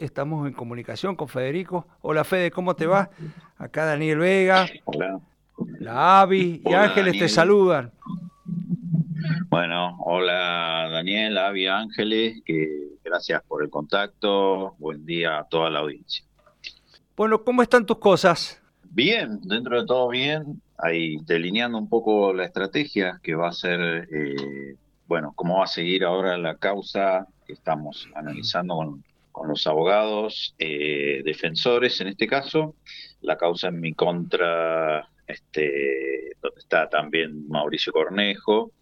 estamos en comunicación con Federico. Hola Fede, ¿cómo te va? Acá Daniel Vega, Hola, la Avi y hola Ángeles te Daniel. saludan. Bueno, hola Daniel, Avi, Ángeles, que gracias por el contacto. Buen día a toda la audiencia. Bueno, ¿cómo están tus cosas? Bien, dentro de todo bien, ahí delineando un poco la estrategia que va a ser, bueno, cómo va a seguir ahora la causa que estamos analizando con los abogados, defensores en este caso, la causa en mi contra, donde está también Mauricio Cornejo.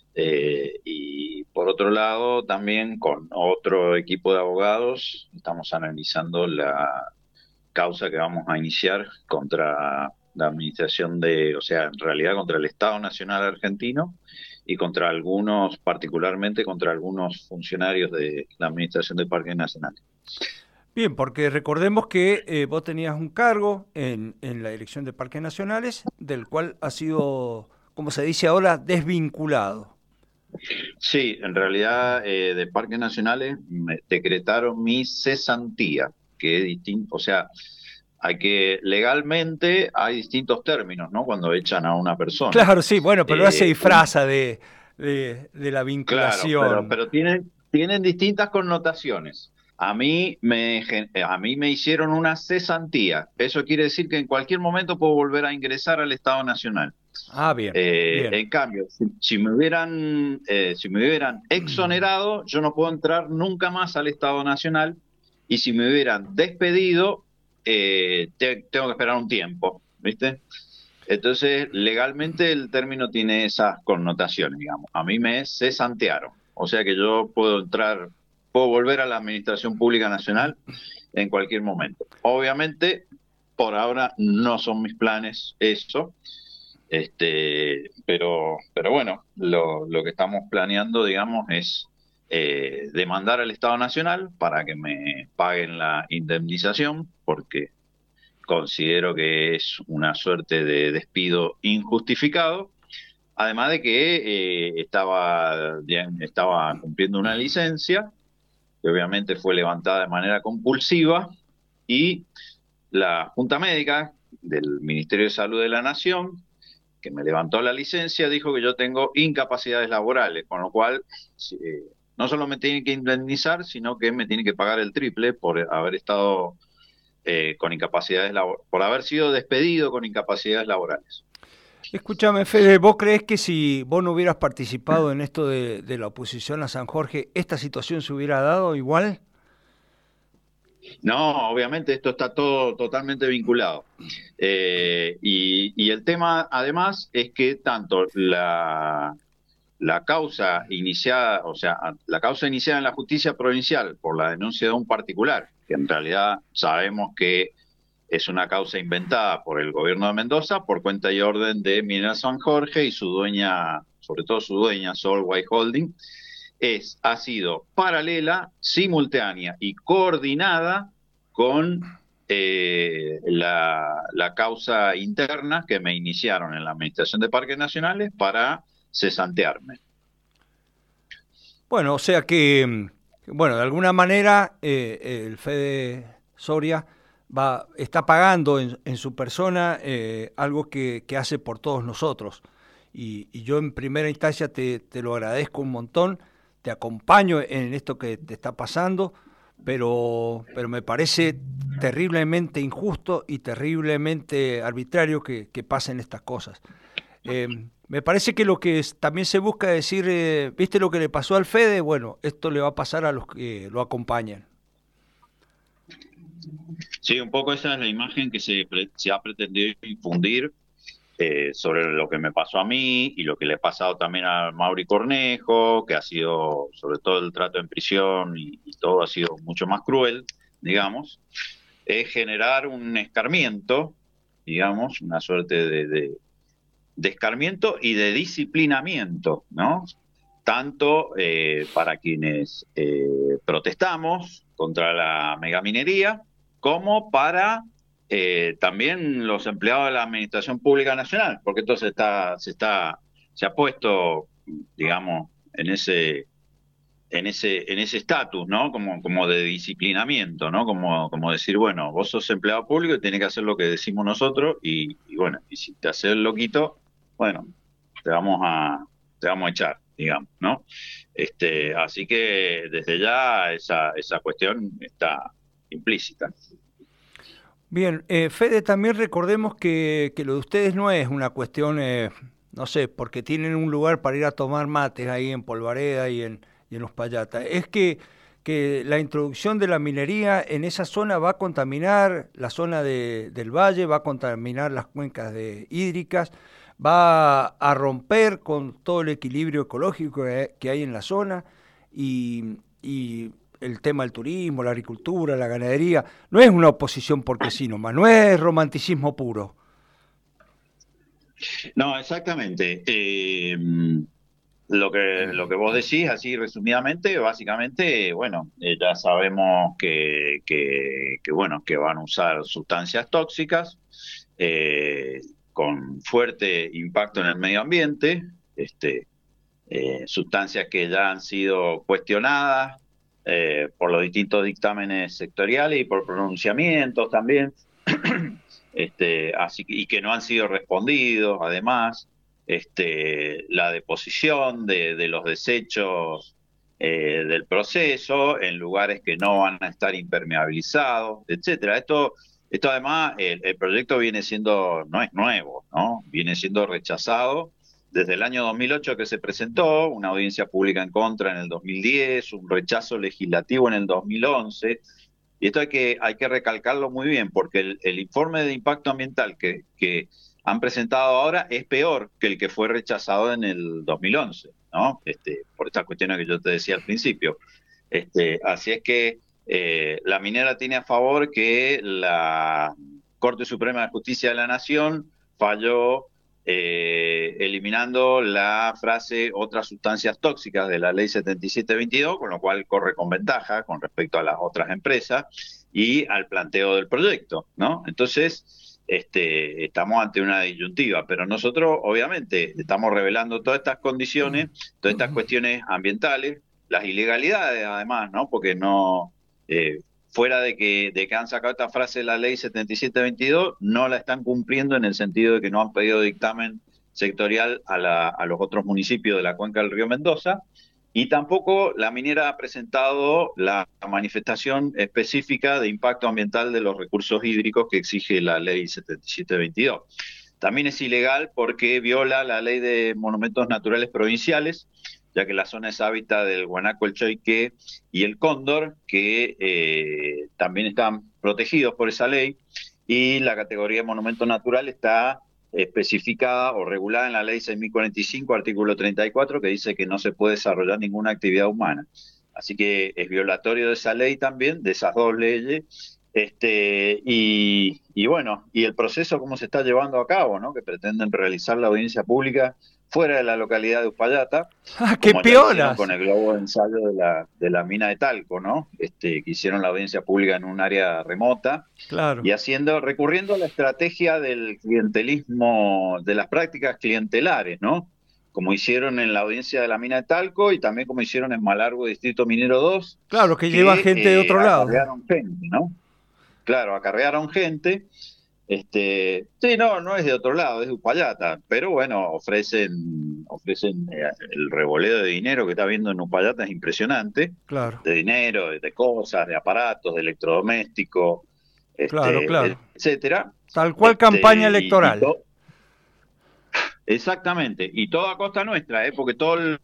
Y por otro lado, también con otro equipo de abogados, estamos analizando la causa que vamos a iniciar contra la administración o sea, en realidad contra el Estado Nacional Argentino y contra algunos, particularmente contra algunos funcionarios de la Administración de Parques Nacionales. Bien, porque recordemos que vos tenías un cargo en la Dirección de Parques Nacionales, del cual ha sido, como se dice ahora, desvinculado. Sí, en realidad de Parques Nacionales me decretaron mi cesantía, que es distinto, o sea, legalmente hay distintos términos, ¿no? Cuando echan a una persona. Claro, sí, bueno, pero ahora se Un disfraza de la Claro, pero, vinculación. tienen distintas connotaciones. A mí me hicieron una cesantía. Eso quiere decir que en cualquier momento puedo volver a ingresar al Estado Nacional. Ah, bien, bien. En cambio, si me hubieran exonerado, yo no puedo entrar nunca más al Estado Nacional. Y si me hubieran despedido, tengo que esperar un tiempo, ¿viste? Entonces, legalmente el término tiene esas connotaciones, digamos. A mí me cesantearon. O sea que yo puedo volver a la Administración Pública Nacional en cualquier momento. Obviamente, por ahora no son mis planes eso, pero bueno, lo que estamos planeando, digamos, es demandar al Estado Nacional para que me paguen la indemnización, porque considero que es una suerte de despido injustificado, además de que estaba cumpliendo una licencia, que obviamente fue levantada de manera compulsiva, y la Junta Médica del Ministerio de Salud de la Nación, que me levantó la licencia, dijo que yo tengo incapacidades laborales, con lo cual no solo me tienen que indemnizar, sino que me tienen que pagar el triple por haber estado con por haber sido despedido con incapacidades laborales. Escúchame, Fede, ¿vos creés que si vos no hubieras participado en esto de la oposición a San Jorge, esta situación se hubiera dado igual? No, obviamente esto está todo totalmente vinculado. Y el tema, además, es que tanto la causa iniciada, o sea, la causa iniciada en la justicia provincial por la denuncia de un particular, que en realidad sabemos que es una causa inventada por el gobierno de Mendoza por cuenta y orden de Mineral San Jorge y su dueña, sobre todo su dueña, Sol White Holding, ha sido paralela, simultánea y coordinada con la causa interna que me iniciaron en la Administración de Parques Nacionales para cesantearme. Bueno, o sea que, bueno, de alguna manera el Fede Soria está pagando en su persona algo que hace por todos nosotros. Y yo en primera instancia te lo agradezco un montón, te acompaño en esto que te está pasando, pero me parece terriblemente injusto y terriblemente arbitrario que pasen estas cosas. Me parece que lo que también se busca decir, ¿viste lo que le pasó al Fede? Bueno, esto le va a pasar a los que lo acompañan. Sí, un poco esa es la imagen que se ha pretendido infundir sobre lo que me pasó a mí y lo que le ha pasado también a Mauri Cornejo, que ha sido, sobre todo el trato en prisión y todo ha sido mucho más cruel, digamos, es generar un escarmiento, digamos, una suerte de escarmiento y de disciplinamiento, ¿no? Tanto para quienes protestamos contra la megaminería, como para también los empleados de la Administración Pública Nacional, porque esto se ha puesto, digamos, en ese estatus, ¿no? Como de disciplinamiento, ¿no? Como decir, bueno, vos sos empleado público y tenés que hacer lo que decimos nosotros y bueno, y si te haces el loquito, bueno, te vamos a, te vamos a echar, digamos, ¿no? Así que desde ya esa cuestión está implícita. Bien, Fede, también recordemos que lo de ustedes no es una cuestión, no sé, porque tienen un lugar para ir a tomar mates ahí en Polvareda y en Uspallata. Es que la introducción de la minería en esa zona va a contaminar la zona del valle, va a contaminar las cuencas hídricas, va a romper con todo el equilibrio ecológico que hay en la zona y el tema del turismo, la agricultura, la ganadería, no es una oposición porque sí nomás, no es romanticismo puro. No, exactamente. Lo que vos decís, así resumidamente, básicamente, bueno, ya sabemos bueno, que van a usar sustancias tóxicas con fuerte impacto en el medio ambiente, este, sustancias que ya han sido cuestionadas por los distintos dictámenes sectoriales y por pronunciamientos también, y que no han sido respondidos, además, la deposición de los desechos del proceso en lugares que no van a estar impermeabilizados, etcétera. Esto además, el proyecto viene siendo, no es nuevo, ¿no? Viene siendo rechazado desde el año 2008 que se presentó, una audiencia pública en contra en el 2010, un rechazo legislativo en el 2011. Y esto hay que recalcarlo muy bien, porque el informe de impacto ambiental que han presentado ahora es peor que el que fue rechazado en el 2011, ¿no? Por estas cuestiones que yo te decía al principio. Así es que la minera tiene a favor que la Corte Suprema de Justicia de la Nación falló eliminando la frase otras sustancias tóxicas de la ley 7722, con lo cual corre con ventaja con respecto a las otras empresas y al planteo del proyecto, ¿no? Entonces, estamos ante una disyuntiva, pero nosotros obviamente estamos revelando todas estas condiciones, todas estas cuestiones ambientales, las ilegalidades además, ¿no? Porque no... fuera de que han sacado esta frase de la ley 7722, no la están cumpliendo en el sentido de que no han pedido dictamen sectorial a los otros municipios de la cuenca del río Mendoza, y tampoco la minera ha presentado la manifestación específica de impacto ambiental de los recursos hídricos que exige la ley 7722. También es ilegal porque viola la ley de monumentos naturales provinciales, ya que la zona es hábitat del guanaco, el choique y el cóndor, que también están protegidos por esa ley, y la categoría de monumento natural está especificada o regulada en la ley 6.045, artículo 34, que dice que no se puede desarrollar ninguna actividad humana. Así que es violatorio de esa ley también, de esas dos leyes. Y bueno, y el proceso cómo se está llevando a cabo, ¿no? Que pretenden realizar la audiencia pública fuera de la localidad de Uspallata, ¡Ah, qué como ya hicieron piolas! con el globo de ensayo de la mina de Talco, ¿no? Que hicieron la audiencia pública en un área remota Claro. y recurriendo a la estrategia del clientelismo, de las prácticas clientelares, ¿no? Como hicieron en la audiencia de la mina de Talco y también como hicieron en Malargüe, Distrito Minero 2, Claro, que lleva que gente de otro lado. acarrearon gente, ¿no? Claro, acarrearon gente. Sí, no es de otro lado, es de Uspallata, pero bueno, ofrecen el revoleo de dinero que está viendo en Uspallata es impresionante, Claro, de dinero, de cosas, de aparatos, de electrodomésticos, claro, claro. etcétera. Tal cual campaña Y electoral. todo, exactamente, y todo a costa nuestra, porque todas las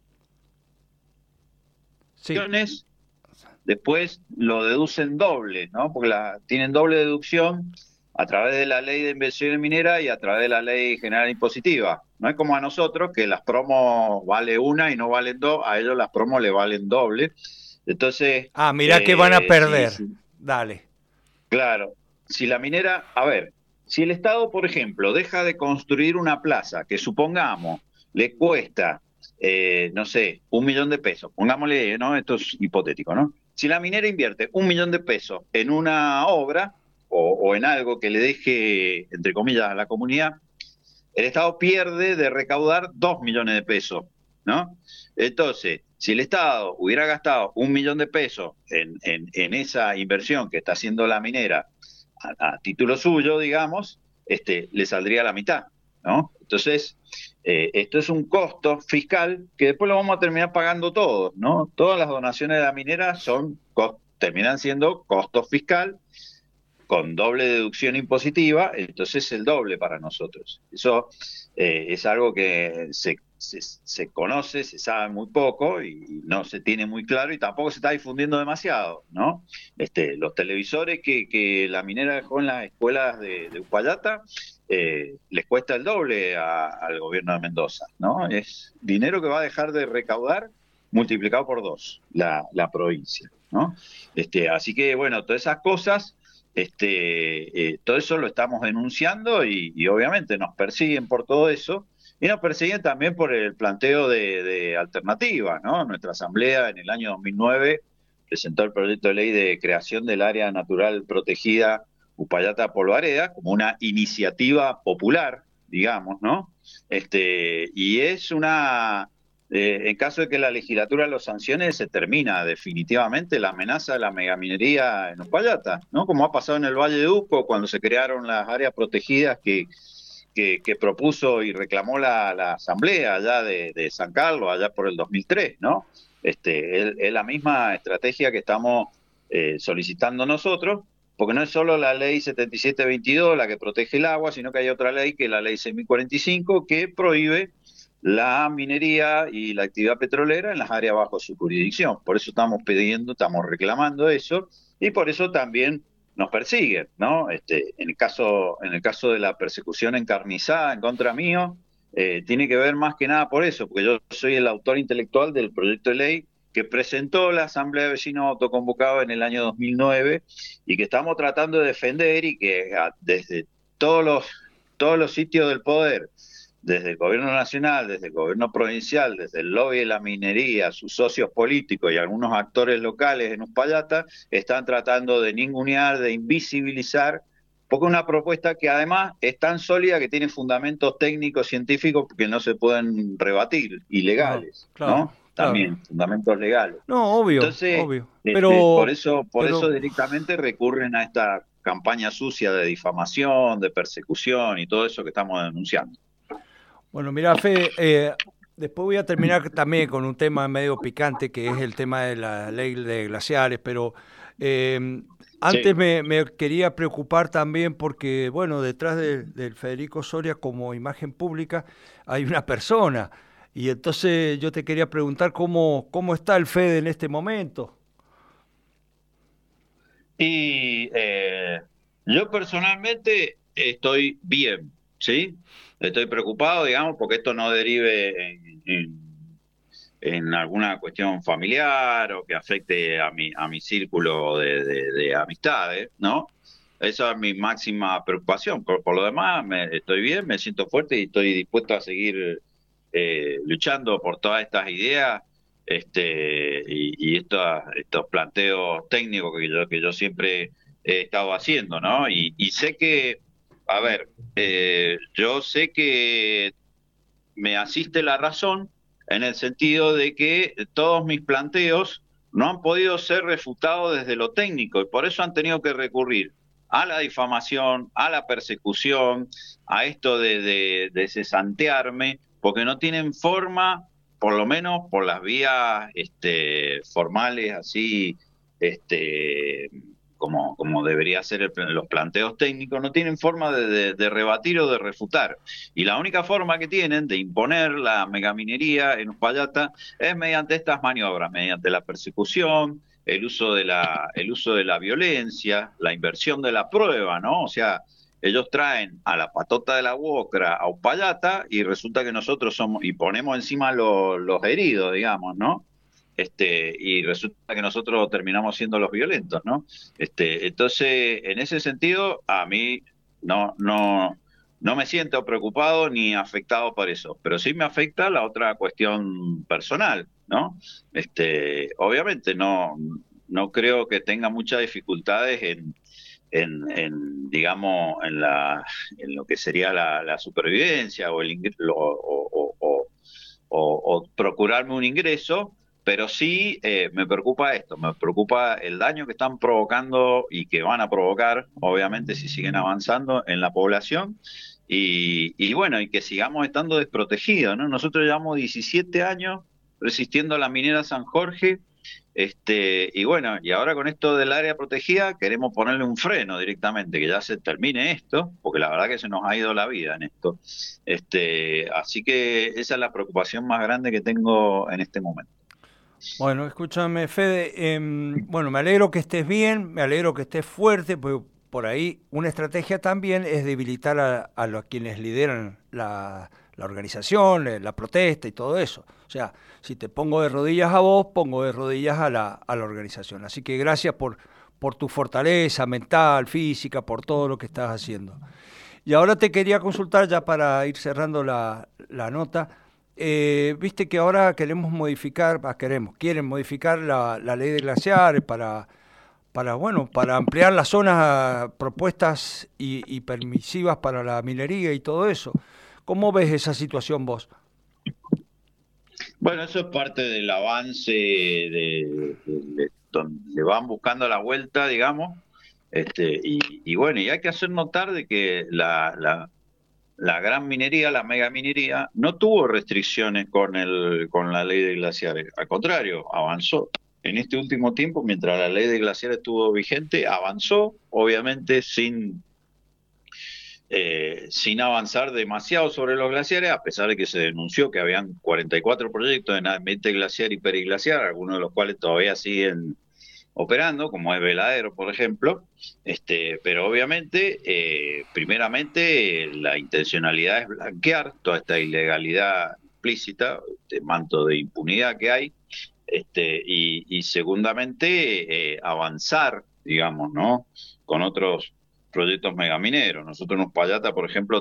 Sí. acciones después lo deducen doble, ¿no? Porque tienen doble deducción a través de la ley de inversión minera y a través de la ley general impositiva. No es como a nosotros, que las promos vale una y no valen dos, a ellos las promos le valen doble. Entonces, Ah, mirá que van a perder. sí, Dale. claro, si la minera, a ver, si el Estado, por ejemplo, deja de construir una plaza que supongamos le cuesta, no sé, 1.000.000 de pesos, pongámosle, ¿no? Esto es hipotético, ¿no? Si la minera invierte 1.000.000 de pesos en una obra o en algo que le deje, entre comillas, a la comunidad, el Estado pierde de recaudar 2 millones de pesos. ¿no? Entonces, si el Estado hubiera gastado 1.000.000 de pesos en esa inversión que está haciendo la minera a título suyo, digamos, le saldría la mitad, ¿no? Entonces, esto es un costo fiscal que después lo vamos a terminar pagando todos, ¿no? Todas las donaciones de la minera terminan siendo costo fiscal con doble deducción impositiva, entonces el doble para nosotros. Eso es algo que se conoce, se sabe muy poco y no se tiene muy claro y tampoco se está difundiendo demasiado, ¿no? Los televisores que la minera dejó en las escuelas de Uspallata les cuesta el doble al gobierno de Mendoza, ¿no? Es dinero que va a dejar de recaudar multiplicado por 2 la provincia, ¿no? Así que, bueno, todas esas cosas todo eso lo estamos denunciando y obviamente nos persiguen por todo eso y nos persiguen también por el planteo de alternativas, ¿no? Nuestra asamblea en el año 2009 presentó el proyecto de ley de creación del área natural protegida Uspallata-Polvareda como una iniciativa popular, digamos, ¿no? Y es en caso de que la legislatura lo sancione, se termina definitivamente la amenaza de la megaminería en Uspallata, ¿no? Como ha pasado en el Valle de Uco, cuando se crearon las áreas protegidas que propuso y reclamó la Asamblea allá de San Carlos, allá por el 2003, ¿no? Es la misma estrategia que estamos solicitando nosotros, porque no es solo la ley 7722 la que protege el agua, sino que hay otra ley, que es la ley 6045, que prohíbe la minería y la actividad petrolera en las áreas bajo su jurisdicción. Por eso estamos reclamando eso, y por eso también nos persiguen, ¿no? En el caso de la persecución encarnizada en contra mío, tiene que ver más que nada por eso, porque yo soy el autor intelectual del proyecto de ley que presentó la Asamblea de Vecinos Autoconvocados en el año 2009 y que estamos tratando de defender, y que desde todos los sitios del poder, desde el gobierno nacional, desde el gobierno provincial, desde el lobby de la minería, sus socios políticos y algunos actores locales en Uspallata, están tratando de ningunear, de invisibilizar, porque es una propuesta que además es tan sólida que tiene fundamentos técnicos, científicos, que no se pueden rebatir, y No, legales, claro, ¿no? claro. También, fundamentos legales. No, obvio, Entonces, obvio. por Pero, eso pero, directamente recurren a esta campaña sucia de difamación, de persecución y todo eso que estamos denunciando. bueno, mira, Fede, después voy a terminar también con un tema medio picante, que es el tema de la ley de glaciares, pero eh, antes Sí. me quería preocupar también porque, bueno, detrás del Federico Soria como imagen pública hay una persona. Y entonces yo te quería preguntar cómo está el Fede en este momento. Y yo personalmente estoy bien, ¿sí? Estoy preocupado, digamos, porque esto no derive en alguna cuestión familiar o que afecte a mi círculo de amistades, ¿no? Esa es mi máxima preocupación. Por lo demás, estoy bien, me siento fuerte y estoy dispuesto a seguir luchando por todas estas ideas, y estos planteos técnicos que yo siempre he estado haciendo, ¿no? Y sé que, a ver, yo sé que me asiste la razón, en el sentido de que todos mis planteos no han podido ser refutados desde lo técnico, y por eso han tenido que recurrir a la difamación, a la persecución, a esto de cesantearme, porque no tienen forma, por lo menos por las vías formales, así, este, como debería ser los planteos técnicos, no tienen forma de rebatir o de refutar. Y la única forma que tienen de imponer la megaminería en Uspallata es mediante estas maniobras, mediante la persecución, el uso de la violencia, la inversión de la prueba, ¿no? O sea, ellos traen a la patota de la UOCRA a Uspallata y resulta que nosotros somos, y ponemos encima los heridos, digamos, ¿no? Y resulta que nosotros terminamos siendo los violentos, ¿no? Entonces, en ese sentido, a mí no me siento preocupado ni afectado por eso, pero sí me afecta la otra cuestión personal, ¿no? Obviamente no creo que tenga muchas dificultades digamos, en lo que sería la supervivencia o o procurarme un ingreso, pero sí me preocupa esto, me preocupa el daño que están provocando y que van a provocar, obviamente, si siguen avanzando en la población. Y bueno, y que sigamos estando desprotegidos, ¿no? Nosotros llevamos 17 años resistiendo a la minera San Jorge. Y bueno, y ahora con esto del área protegida queremos ponerle un freno directamente, que ya se termine esto, porque la verdad que se nos ha ido la vida en esto. Así que esa es la preocupación más grande que tengo en este momento. Bueno, escúchame, Fede, bueno, me alegro que estés bien, me alegro que estés fuerte, porque por ahí una estrategia también es debilitar a los quienes lideran la organización, la protesta y todo eso. O sea, si te pongo de rodillas a vos, pongo de rodillas a la organización. Así que gracias por tu fortaleza mental, física, por todo lo que estás haciendo. Y ahora te quería consultar ya para ir cerrando la nota. Viste que ahora queremos modificar, quieren modificar la ley de glaciares bueno, para ampliar las zonas propuestas y permisivas para la minería y todo eso. ¿Cómo ves esa situación vos? Bueno, eso es parte del avance de donde van buscando la vuelta, digamos. Y bueno, y hay que hacer notar de que la gran minería, la mega minería, no tuvo restricciones con la ley de glaciares. Al contrario, avanzó. En este último tiempo, mientras la ley de glaciares estuvo vigente, avanzó, obviamente sin avanzar demasiado sobre los glaciares, a pesar de que se denunció que habían 44 proyectos en ambiente glaciar y periglaciar, algunos de los cuales todavía siguen operando, como es Veladero, por ejemplo. Pero obviamente, primeramente, la intencionalidad es blanquear toda esta ilegalidad implícita, este manto de impunidad que hay, y segundamente, avanzar, digamos, ¿no? Con otros proyectos megamineros. Nosotros en Uspallata, por ejemplo,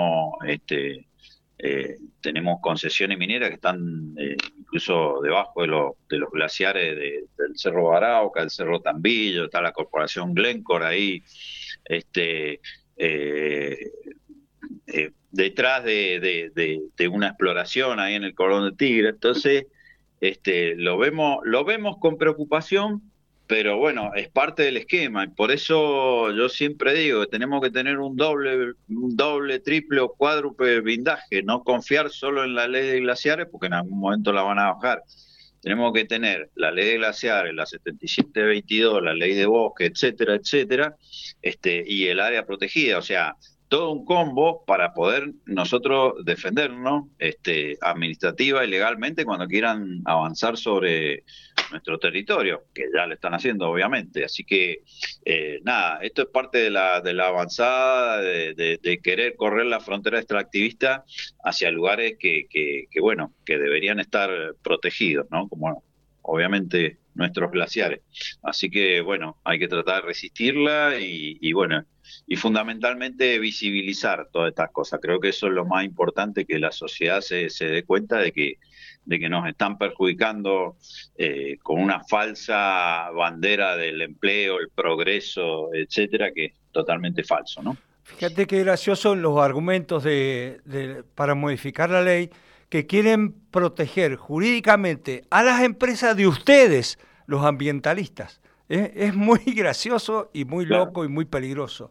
tenemos concesiones mineras que están incluso debajo de los glaciares del Cerro Barauca, del Cerro Tambillo, está la corporación Glencore ahí, este, eh, detrás de una exploración ahí en el Cordón de Tigre. Entonces, lo vemos con preocupación, pero bueno, es parte del esquema, y por eso yo siempre digo que tenemos que tener un doble, triple o cuádruple blindaje, no confiar solo en la ley de glaciares, porque en algún momento la van a bajar. Tenemos que tener la ley de glaciares, la 7722, la ley de bosque, etcétera, etcétera, y el área protegida, o sea, todo un combo para poder nosotros defendernos, administrativa y legalmente, cuando quieran avanzar sobre nuestro territorio, que ya lo están haciendo, obviamente. Así que, nada, esto es parte de la avanzada, de querer correr la frontera extractivista hacia lugares bueno, que deberían estar protegidos, ¿no? Como obviamente nuestros glaciares. Así que, bueno, hay que tratar de resistirla y bueno, y fundamentalmente visibilizar todas estas cosas. Creo que eso es lo más importante, que la sociedad se dé cuenta de que nos están perjudicando con una falsa bandera del empleo, el progreso, etcétera, que es totalmente falso, ¿no? Fíjate qué graciosos los argumentos para modificar la ley que quieren proteger jurídicamente a las empresas de ustedes, los ambientalistas. Es muy gracioso y muy Claro. loco y muy peligroso.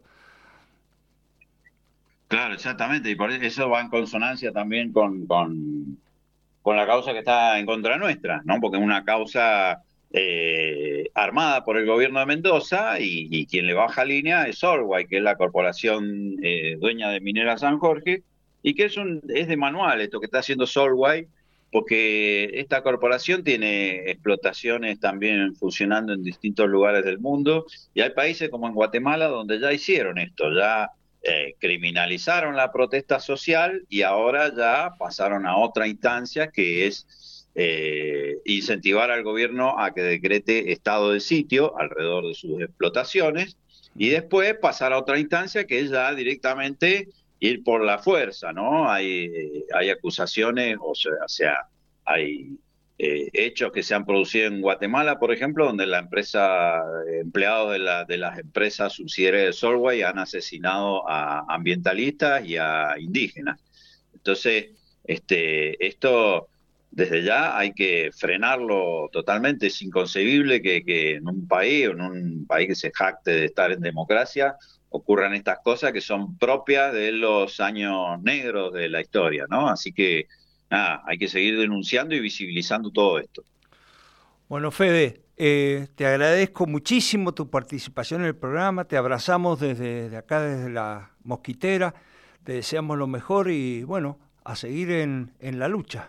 Claro, exactamente, y por eso va en consonancia también con la causa que está en contra nuestra, ¿no? Porque es una causa armada por el gobierno de Mendoza, y quien le baja línea es Solvay, que es la corporación dueña de Minera San Jorge, y que es de manual esto que está haciendo Solvay, porque esta corporación tiene explotaciones también funcionando en distintos lugares del mundo, y hay países como en Guatemala donde ya hicieron esto, ya criminalizaron la protesta social, y ahora ya pasaron a otra instancia, que es incentivar al gobierno a que decrete estado de sitio alrededor de sus explotaciones, y después pasar a otra instancia, que es ya directamente ir por la fuerza, ¿no? Hay acusaciones, o sea, hay hechos que se han producido en Guatemala, por ejemplo, donde la empresa, empleados de las empresas subsidiarias de Solvay han asesinado a ambientalistas y a indígenas. Entonces, esto desde ya hay que frenarlo totalmente. Es inconcebible que en un país, o en un país que se jacte de estar en democracia, ocurran estas cosas que son propias de los años negros de la historia, ¿no? Así que, nada, hay que seguir denunciando y visibilizando todo esto. Bueno, Fede, te agradezco muchísimo tu participación en el programa, te abrazamos desde acá, desde la Mosquitera, te deseamos lo mejor y bueno, a seguir en la lucha.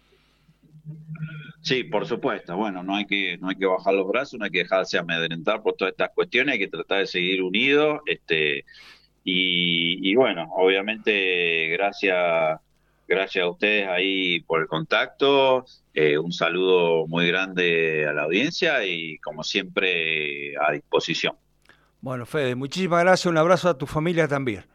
Sí, por supuesto. Bueno, no hay que bajar los brazos, no hay que dejarse amedrentar por todas estas cuestiones, hay que tratar de seguir unidos, y bueno, obviamente gracias a ustedes ahí por el contacto, un saludo muy grande a la audiencia y como siempre a disposición. Bueno, Fede, muchísimas gracias, un abrazo a tu familia también.